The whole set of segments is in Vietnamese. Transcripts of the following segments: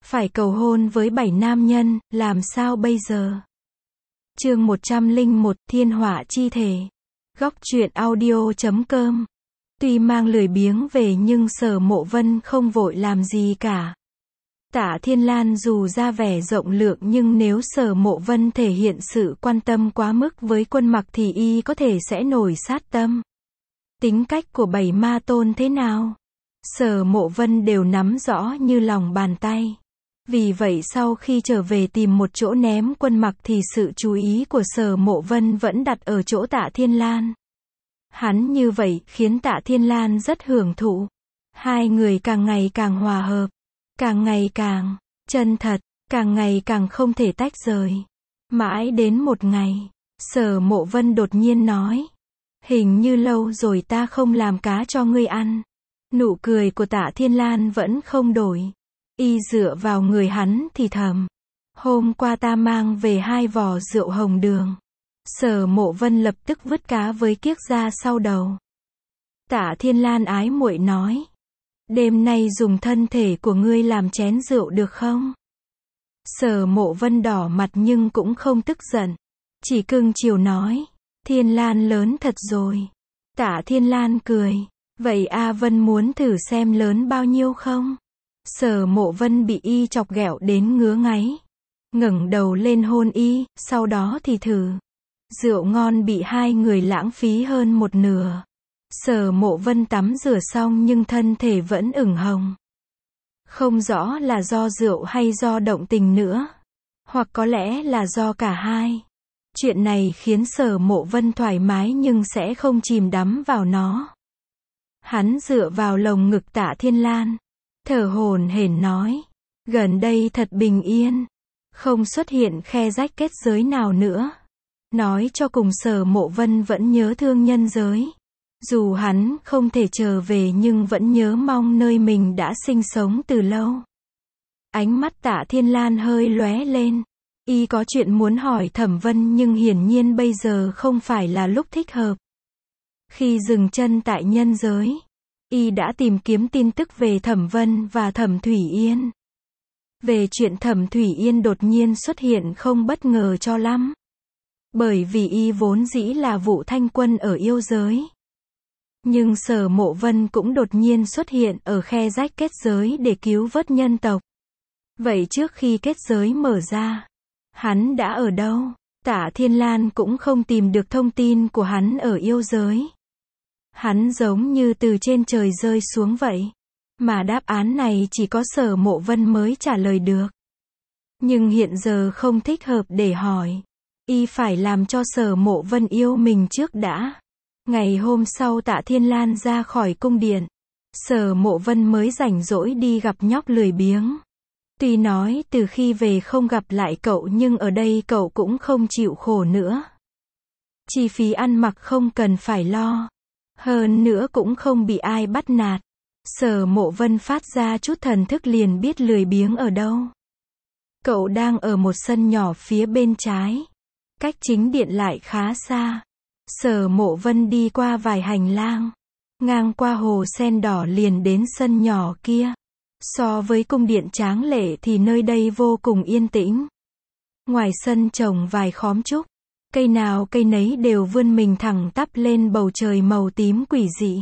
phải cầu hôn với 7 nam nhân, làm sao bây giờ? Chương 101, Thiên họa chi thể. Góc truyện audio.com. Tuy mang lười biếng về nhưng Sở Mộ Vân không vội làm gì cả. Tạ Thiên Lan dù ra vẻ rộng lượng nhưng nếu Sở Mộ Vân thể hiện sự quan tâm quá mức với Quân Mặc thì y có thể sẽ nổi sát tâm. Tính cách của 7 ma tôn thế nào? Sở Mộ Vân đều nắm rõ như lòng bàn tay. Vì vậy sau khi trở về tìm một chỗ ném Quân Mặc thì sự chú ý của Sở Mộ Vân vẫn đặt ở chỗ Tạ Thiên Lan. Hắn như vậy khiến Tạ Thiên Lan rất hưởng thụ. Hai người càng ngày càng hòa hợp, càng ngày càng chân thật, càng ngày càng không thể tách rời. Mãi đến một ngày, Sở Mộ Vân đột nhiên nói: hình như lâu rồi ta không làm cá cho ngươi ăn. Nụ cười của Tạ Thiên Lan vẫn không đổi. Y dựa vào người hắn thì thầm: hôm qua ta mang về 2 vò rượu hồng đường. Sở Mộ Vân lập tức vứt cá với kiếc ra sau đầu. Tạ Thiên Lan ái muội nói: đêm nay dùng thân thể của ngươi làm chén rượu được không? Sở Mộ Vân đỏ mặt nhưng cũng không tức giận, chỉ cưng chiều nói: Thiên Lan lớn thật rồi. Tạ Thiên Lan cười: vậy A Vân muốn thử xem lớn bao nhiêu không? Sở Mộ Vân bị y chọc ghẹo đến ngứa ngáy, ngẩng đầu lên hôn y, sau đó thì thử. Rượu ngon bị hai người lãng phí hơn một nửa. Sở Mộ Vân tắm rửa xong nhưng thân thể vẫn ửng hồng. Không rõ là do rượu hay do động tình nữa, hoặc có lẽ là do cả hai. Chuyện này khiến Sở Mộ Vân thoải mái nhưng sẽ không chìm đắm vào nó. Hắn dựa vào lồng ngực Tạ Thiên Lan, thở hổn hển nói: gần đây thật bình yên, không xuất hiện khe rách kết giới nào nữa. Nói cho cùng Sở Mộ Vân vẫn nhớ thương nhân giới. Dù hắn không thể trở về nhưng vẫn nhớ mong nơi mình đã sinh sống từ lâu. Ánh mắt Tạ Thiên Lan hơi lóe lên. Y có chuyện muốn hỏi Thẩm Vân nhưng hiển nhiên bây giờ không phải là lúc thích hợp. Khi dừng chân tại nhân giới, y đã tìm kiếm tin tức về Thẩm Vân và Thẩm Thủy Yên. Về chuyện Thẩm Thủy Yên đột nhiên xuất hiện không bất ngờ cho lắm. Bởi vì y vốn dĩ là Vũ Thanh Quân ở yêu giới. Nhưng Sở Mộ Vân cũng đột nhiên xuất hiện ở khe rách kết giới để cứu vớt nhân tộc. Vậy trước khi kết giới mở ra, hắn đã ở đâu? Tạ Thiên Lan cũng không tìm được thông tin của hắn ở yêu giới. Hắn giống như từ trên trời rơi xuống vậy. Mà đáp án này chỉ có Sở Mộ Vân mới trả lời được. Nhưng hiện giờ không thích hợp để hỏi. Y phải làm cho Sở Mộ Vân yêu mình trước đã. Ngày hôm sau Tạ Thiên Lan ra khỏi cung điện, Sở Mộ Vân mới rảnh rỗi đi gặp nhóc lười biếng. Tuy nói từ khi về không gặp lại cậu nhưng ở đây cậu cũng không chịu khổ nữa. Chi phí ăn mặc không cần phải lo. Hơn nữa cũng không bị ai bắt nạt. Sở Mộ Vân phát ra chút thần thức liền biết lười biếng ở đâu. Cậu đang ở một sân nhỏ phía bên trái. Cách chính điện lại khá xa. Sở Mộ Vân đi qua vài hành lang, ngang qua hồ sen đỏ liền đến sân nhỏ kia. So với cung điện tráng lệ thì nơi đây vô cùng yên tĩnh. Ngoài sân trồng vài khóm trúc, cây nào cây nấy đều vươn mình thẳng tắp lên bầu trời màu tím quỷ dị.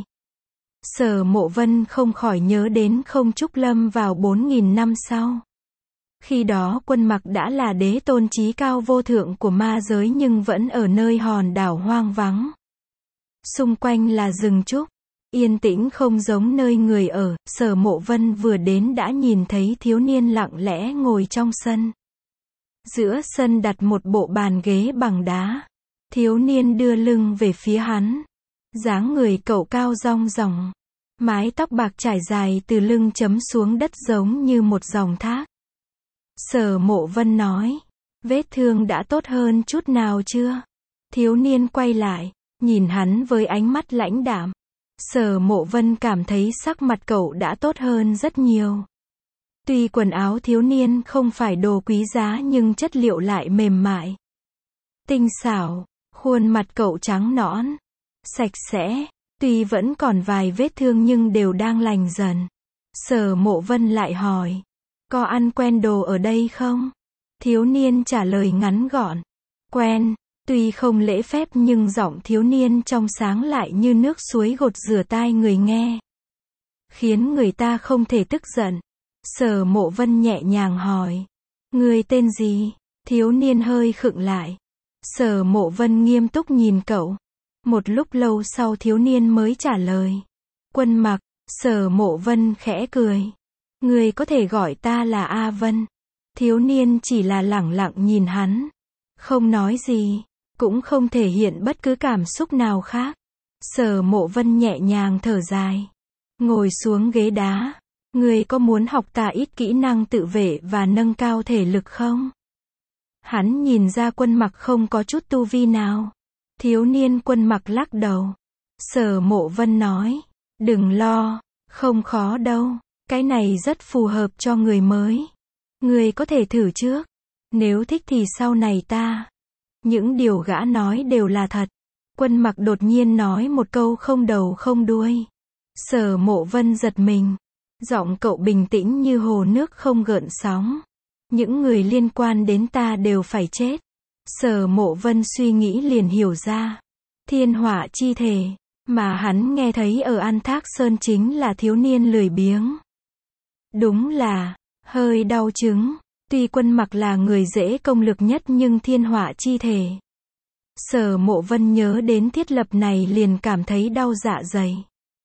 Sở Mộ Vân không khỏi nhớ đến Không Trúc Lâm vào 4.000 năm sau. Khi đó Quân Mặc đã là đế tôn chí cao vô thượng của ma giới nhưng vẫn ở nơi hòn đảo hoang vắng. Xung quanh là rừng trúc, yên tĩnh không giống nơi người ở. Sở Mộ Vân vừa đến đã nhìn thấy thiếu niên lặng lẽ ngồi trong sân. Giữa sân đặt một bộ bàn ghế bằng đá. Thiếu niên đưa lưng về phía hắn. Dáng người cậu cao rong ròng. Mái tóc bạc trải dài từ lưng chấm xuống đất giống như một dòng thác. Sở Mộ Vân nói: vết thương đã tốt hơn chút nào chưa? Thiếu niên quay lại, nhìn hắn với ánh mắt lãnh đạm. Sở Mộ Vân cảm thấy sắc mặt cậu đã tốt hơn rất nhiều. Tuy quần áo thiếu niên không phải đồ quý giá nhưng chất liệu lại mềm mại, tinh xảo, khuôn mặt cậu trắng nõn, sạch sẽ. Tuy vẫn còn vài vết thương nhưng đều đang lành dần. Sở Mộ Vân lại hỏi: có ăn quen đồ ở đây không? Thiếu niên trả lời ngắn gọn. Quen, tuy không lễ phép nhưng giọng thiếu niên trong sáng lại như nước suối gột rửa tai người nghe, khiến người ta không thể tức giận. Sở Mộ Vân nhẹ nhàng hỏi. Người tên gì? Thiếu niên hơi khựng lại. Sở Mộ Vân nghiêm túc nhìn cậu. Một lúc lâu sau thiếu niên mới trả lời. Quân Mặc. Sở Mộ Vân khẽ cười. Người có thể gọi ta là A Vân. Thiếu niên chỉ là lẳng lặng nhìn hắn, không nói gì, cũng không thể hiện bất cứ cảm xúc nào khác. Sở Mộ Vân nhẹ nhàng thở dài, ngồi xuống ghế đá. Người có muốn học ta ít kỹ năng tự vệ và nâng cao thể lực không? Hắn nhìn ra Quân Mặc không có chút tu vi nào. Thiếu niên Quân Mặc lắc đầu. Sở Mộ Vân nói, đừng lo, không khó đâu, cái này rất phù hợp cho người mới. Người có thể thử trước, nếu thích thì sau này ta. Những điều gã nói đều là thật. Quân Mặc đột nhiên nói một câu không đầu không đuôi. Sở Mộ Vân giật mình. Giọng cậu bình tĩnh như hồ nước không gợn sóng. Những người liên quan đến ta đều phải chết. Sở Mộ Vân suy nghĩ liền hiểu ra. Thiên hỏa chi thể, mà hắn nghe thấy ở An Thác Sơn chính là thiếu niên lười biếng. Đúng là, hơi đau chứng. Tuy Quân Mặc là người dễ công lực nhất nhưng thiên hỏa chi thể. Sở Mộ Vân nhớ đến thiết lập này liền cảm thấy đau dạ dày.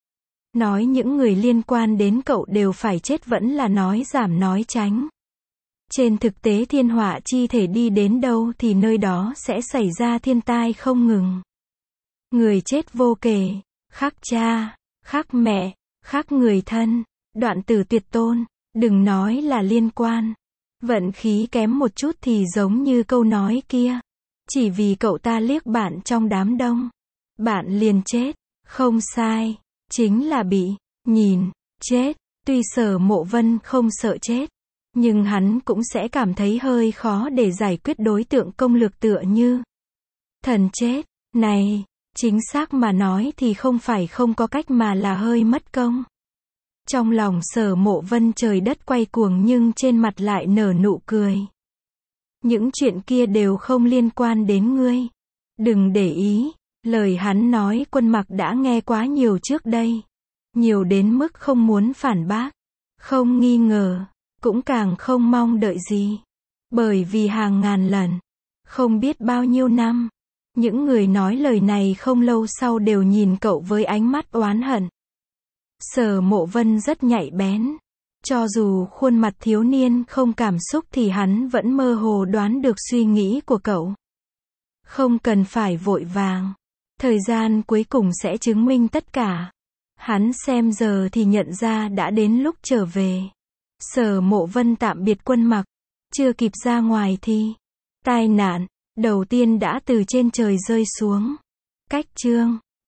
Nói những người liên quan đến cậu đều phải chết vẫn là nói giảm nói tránh. Trên thực tế thiên hỏa chi thể đi đến đâu thì nơi đó sẽ xảy ra thiên tai không ngừng. Người chết vô kể, khắc cha, khắc mẹ, khắc người thân, đoạn tử tuyệt tôn, đừng nói là liên quan. Vận khí kém một chút thì giống như câu nói kia. Chỉ vì cậu ta liếc bạn trong đám đông, bạn liền chết, không sai, chính là bị nhìn chết. Tuy Sở Mộ Vân không sợ chết, nhưng hắn cũng sẽ cảm thấy hơi khó để giải quyết đối tượng công lược tựa như thần chết. Này, chính xác mà nói thì không phải không có cách mà là hơi mất công. Trong lòng Sở Mộ Vân trời đất quay cuồng nhưng trên mặt lại nở nụ cười. Những chuyện kia đều không liên quan đến ngươi. Đừng để ý, lời hắn nói Quân Mặc đã nghe quá nhiều trước đây. Nhiều đến mức không muốn phản bác, không nghi ngờ, cũng càng không mong đợi gì. Bởi vì hàng ngàn lần, không biết bao nhiêu năm, những người nói lời này không lâu sau đều nhìn cậu với ánh mắt oán hận. Sở Mộ Vân rất nhạy bén. Cho dù khuôn mặt thiếu niên không cảm xúc thì hắn vẫn mơ hồ đoán được suy nghĩ của cậu. Không cần phải vội vàng. Thời gian cuối cùng sẽ chứng minh tất cả. Hắn xem giờ thì nhận ra đã đến lúc trở về. Sở Mộ Vân tạm biệt Quân Mặc. Chưa kịp ra ngoài thì tai nạn đầu tiên đã từ trên trời rơi xuống. Cách chương